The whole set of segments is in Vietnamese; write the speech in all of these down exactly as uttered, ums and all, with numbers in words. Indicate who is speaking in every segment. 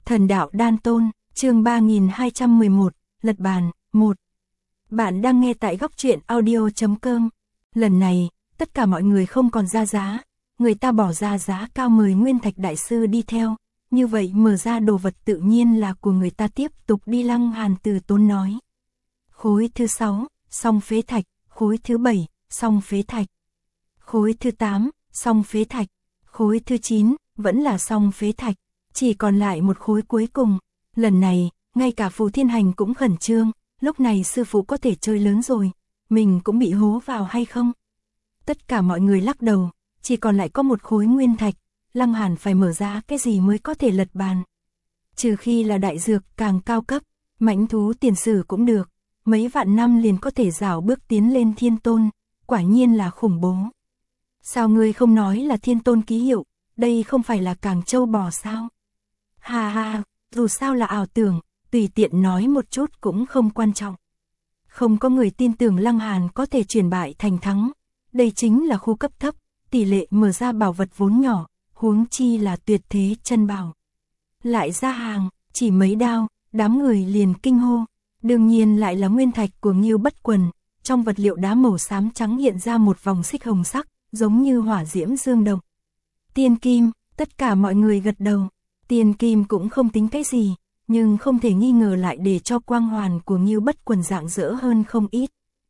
Speaker 1: Thần đạo đan tôn, chương ba nghìn hai trăm mười một, lật bàn, một. Bạn đang nghe tại góc truyện audio chấm com. Lần này, tất cả mọi người không còn ra giá, người ta bỏ ra giá cao mời Nguyên Thạch Đại Sư đi theo, như vậy mở ra đồ vật tự nhiên là của người ta tiếp tục đi. Lăng Hàn từ tốn nói. Khối thứ sáu, song phế thạch, khối thứ bảy, song phế thạch, khối thứ tám, song phế thạch, khối thứ chín, vẫn là song phế thạch, chỉ còn lại một khối cuối cùng. Lần này, ngay cả Phù Thiên Hành cũng khẩn trương, lúc này sư phụ có thể chơi lớn rồi, mình cũng bị hố vào hay không? Tất cả mọi người lắc đầu, chỉ còn lại có một khối nguyên thạch, Lăng Hàn phải mở ra cái gì mới có thể lật bàn. Trừ khi là đại dược càng cao cấp, mãnh thú tiền sử cũng được, mấy vạn năm liền có thể rảo bước tiến lên thiên tôn, quả nhiên là khủng bố. Sao ngươi không nói là thiên tôn ký hiệu, đây không phải là càng trâu bò sao? Ha ha, dù sao là ảo tưởng, tùy tiện nói một chút cũng không quan trọng. Không có người tin tưởng Lăng Hàn có thể chuyển bại thành thắng, đây chính là khu cấp thấp, tỷ lệ mở ra bảo vật vốn nhỏ, huống chi là tuyệt thế chân bảo. Lại ra hàng, chỉ mấy đao, đám người liền kinh hô, đương nhiên lại là nguyên thạch của Ngưu Bất Quần, trong vật liệu đá màu xám trắng hiện ra một vòng xích hồng sắc, giống như hỏa diễm dương động. Tiên kim, tất cả mọi người gật đầu, tiên kim cũng không tính cái gì, nhưng không thể nghi ngờ lại để cho quang hoàn của Ngưu Bất Quần rạng rỡ hơn không ít.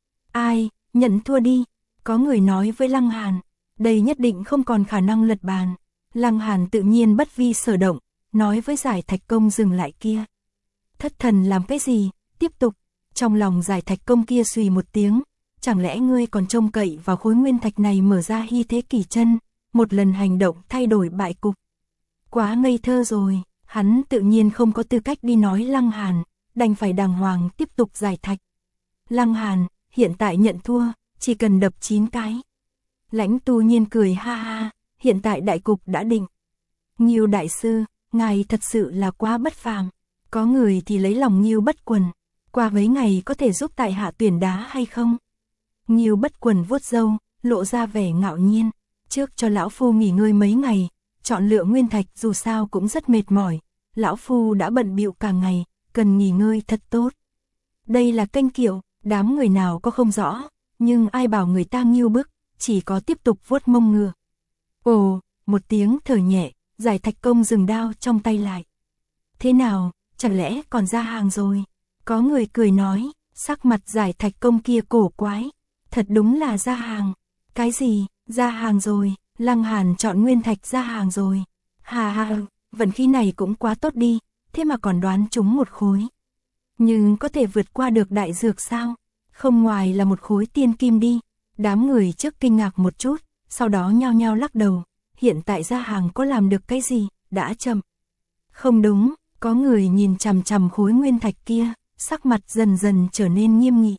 Speaker 1: Ai, nhận thua đi, có người nói với Lăng Hàn, đây nhất định không còn khả năng lật bàn. Lăng Hàn tự nhiên bất vi sở động, nói với Giải Thạch Công dừng lại kia. Thất thần làm cái gì, tiếp tục, trong lòng Giải Thạch Công kia xùy một tiếng, chẳng lẽ ngươi còn trông cậy vào khối nguyên thạch này mở ra hy thế kỳ chân, một lần hành động thay đổi bại cục. Quá ngây thơ rồi, hắn tự nhiên không có tư cách đi nói Lăng Hàn, đành phải đàng hoàng tiếp tục giải thạch. Lăng Hàn, hiện tại nhận thua, chỉ cần đập chín cái. Lãnh Tu Nhiên cười ha ha, hiện tại đại cục đã định. Ngưu đại sư, ngài thật sự là quá bất phàm, có người thì lấy lòng Ngưu Bất Quần, qua mấy ngày có thể giúp tại hạ tuyển đá hay không? Ngưu Bất Quần vuốt râu, lộ ra vẻ ngạo nhiên, trước cho lão phu nghỉ ngơi mấy ngày, chọn lựa nguyên thạch dù sao cũng rất mệt mỏi, lão phu đã bận bịu cả ngày, cần nghỉ ngơi thật tốt. Đây là kênh kiệu, đám người nào có không rõ, nhưng ai bảo người ta Ngưu bức, chỉ có tiếp tục vuốt mông ngựa. Ồ, một tiếng thở nhẹ, Giải Thạch Công dừng đao trong tay lại. Thế nào, chẳng lẽ còn ra hàng rồi? Có người cười nói, sắc mặt Giải Thạch Công kia cổ quái. Thật đúng là ra hàng. Cái gì, ra hàng rồi, Lăng Hàn chọn nguyên thạch ra hàng rồi. Hà hà, vận khí này cũng quá tốt đi, thế mà còn đoán trúng một khối. Nhưng có thể vượt qua được đại dược sao? Không ngoài là một khối tiên kim đi. Đám người trước kinh ngạc một chút, sau đó nhao nhao lắc đầu. Hiện tại ra hàng có làm được cái gì, đã chậm. Không đúng, có người nhìn chằm chằm khối nguyên thạch kia, sắc mặt dần dần trở nên nghiêm nghị.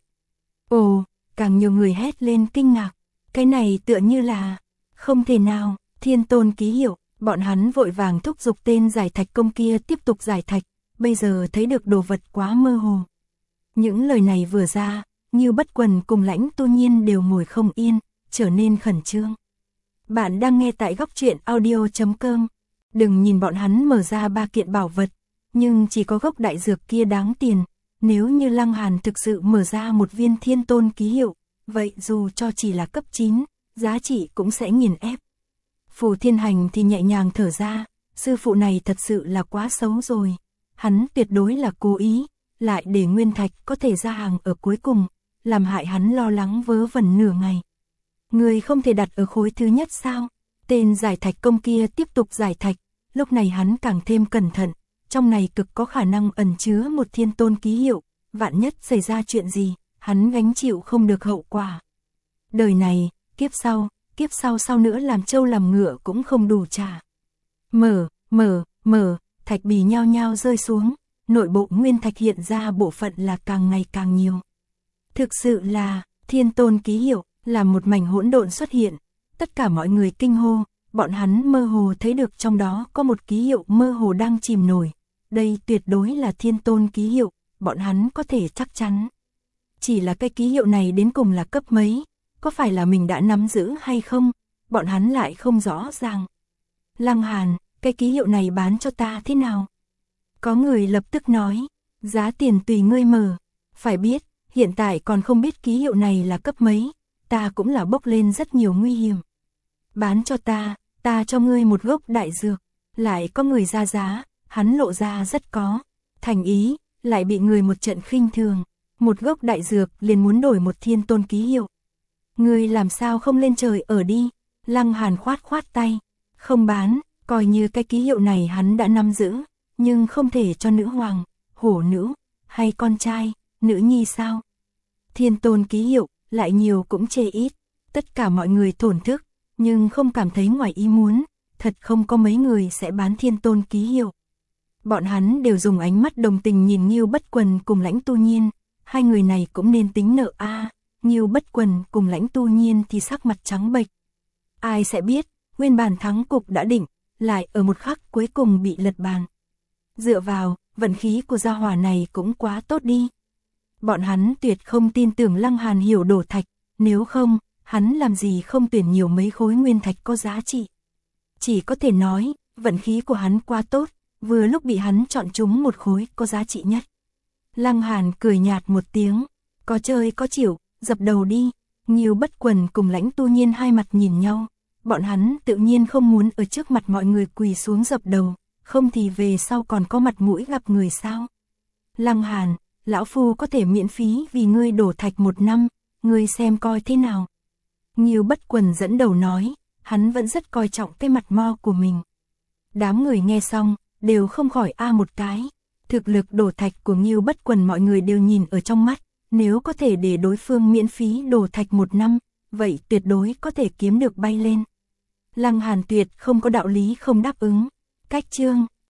Speaker 1: Ồ, càng nhiều người hét lên kinh ngạc, cái này tựa như là, không thể nào, thiên tôn ký hiệu, bọn hắn vội vàng thúc giục tên Giải Thạch Công kia tiếp tục giải thạch, bây giờ thấy được đồ vật quá mơ hồ. Những lời này vừa ra, Ngưu Bất Quần cùng Lãnh Tu Nhiên đều ngồi không yên, trở nên khẩn trương. Bạn đang nghe tại góc truyện audio chấm com. Đừng nhìn bọn hắn mở ra ba kiện bảo vật, nhưng chỉ có gốc đại dược kia đáng tiền. Nếu như Lăng Hàn thực sự mở ra một viên thiên tôn ký hiệu, vậy dù cho chỉ là cấp chín, giá trị cũng sẽ nghiền ép. Phù Thiên Hành thì nhẹ nhàng thở ra, sư phụ này thật sự là quá xấu rồi. Hắn tuyệt đối là cố ý, lại để nguyên thạch có thể ra hàng ở cuối cùng, làm hại hắn lo lắng vớ vẩn nửa ngày. Người không thể đặt ở khối thứ nhất sao? Tên Giải Thạch Công kia tiếp tục giải thạch, lúc này hắn càng thêm cẩn thận, trong này cực có khả năng ẩn chứa một thiên tôn ký hiệu, vạn nhất xảy ra chuyện gì, hắn gánh chịu không được hậu quả. Đời này, kiếp sau, kiếp sau sau nữa làm trâu làm ngựa cũng không đủ trả. Mở, mở, mở, thạch bì nhao nhao rơi xuống, nội bộ nguyên thạch hiện ra bộ phận là càng ngày càng nhiều. Thực sự là, thiên tôn ký hiệu, là một mảnh hỗn độn xuất hiện, tất cả mọi người kinh hô, bọn hắn mơ hồ thấy được trong đó có một ký hiệu mơ hồ đang chìm nổi. Đây tuyệt đối là thiên tôn ký hiệu, bọn hắn có thể chắc chắn. Chỉ là cái ký hiệu này đến cùng là cấp mấy, có phải là mình đã nắm giữ hay không, bọn hắn lại không rõ ràng. Lăng Hàn, cái ký hiệu này bán cho ta thế nào? Có người lập tức nói, giá tiền tùy ngươi mở, phải biết, hiện tại còn không biết ký hiệu này là cấp mấy, ta cũng là bốc lên rất nhiều nguy hiểm. Bán cho ta, ta cho ngươi một gốc đại dược, lại có người ra giá, hắn lộ ra rất có thành ý, lại bị người một trận khinh thường, một gốc đại dược liền muốn đổi một thiên tôn ký hiệu. Ngươi làm sao không lên trời ở đi, Lăng Hàn khoát khoát tay, không bán, coi như cái ký hiệu này hắn đã nắm giữ, nhưng không thể cho nữ hoàng, hổ nữ, hay con trai, nữ nhi sao. Thiên tôn ký hiệu, lại nhiều cũng chê ít, tất cả mọi người thổn thức, nhưng không cảm thấy ngoài ý muốn, thật không có mấy người sẽ bán thiên tôn ký hiệu. Bọn hắn đều dùng ánh mắt đồng tình nhìn Ngưu Bất Quần cùng Lãnh Tu Nhiên, hai người này cũng nên tính nợ a. À, Ngưu Bất Quần cùng Lãnh Tu Nhiên thì sắc mặt trắng bệch. Ai sẽ biết, nguyên bản thắng cục đã định, lại ở một khắc cuối cùng bị lật bàn. Dựa vào, vận khí của gia hỏa này cũng quá tốt đi. Bọn hắn tuyệt không tin tưởng Lăng Hàn hiểu đổ thạch, nếu không, hắn làm gì không tuyển nhiều mấy khối nguyên thạch có giá trị. Chỉ có thể nói, vận khí của hắn quá tốt, vừa lúc bị hắn chọn trúng một khối có giá trị nhất. Lăng Hàn cười nhạt một tiếng, có chơi có chịu, dập đầu đi. Ngưu Bất Quần cùng Lãnh Tu Nhiên hai mặt nhìn nhau, bọn hắn tự nhiên không muốn ở trước mặt mọi người quỳ xuống dập đầu, không thì về sau còn có mặt mũi gặp người sao. Lăng Hàn, lão phu có thể miễn phí vì ngươi đổ thạch một năm, ngươi xem coi thế nào. Ngưu Bất Quần dẫn đầu nói, hắn vẫn rất coi trọng cái mặt mo của mình. Đám người nghe xong, đều không khỏi a một cái. Thực lực đổ thạch của Ngưu Bất Quần mọi người đều nhìn ở trong mắt, nếu có thể để đối phương miễn phí đổ thạch một năm, vậy tuyệt đối có thể kiếm được bay lên. Lăng Hàn tuyệt không có đạo lý không đáp ứng. Cách chương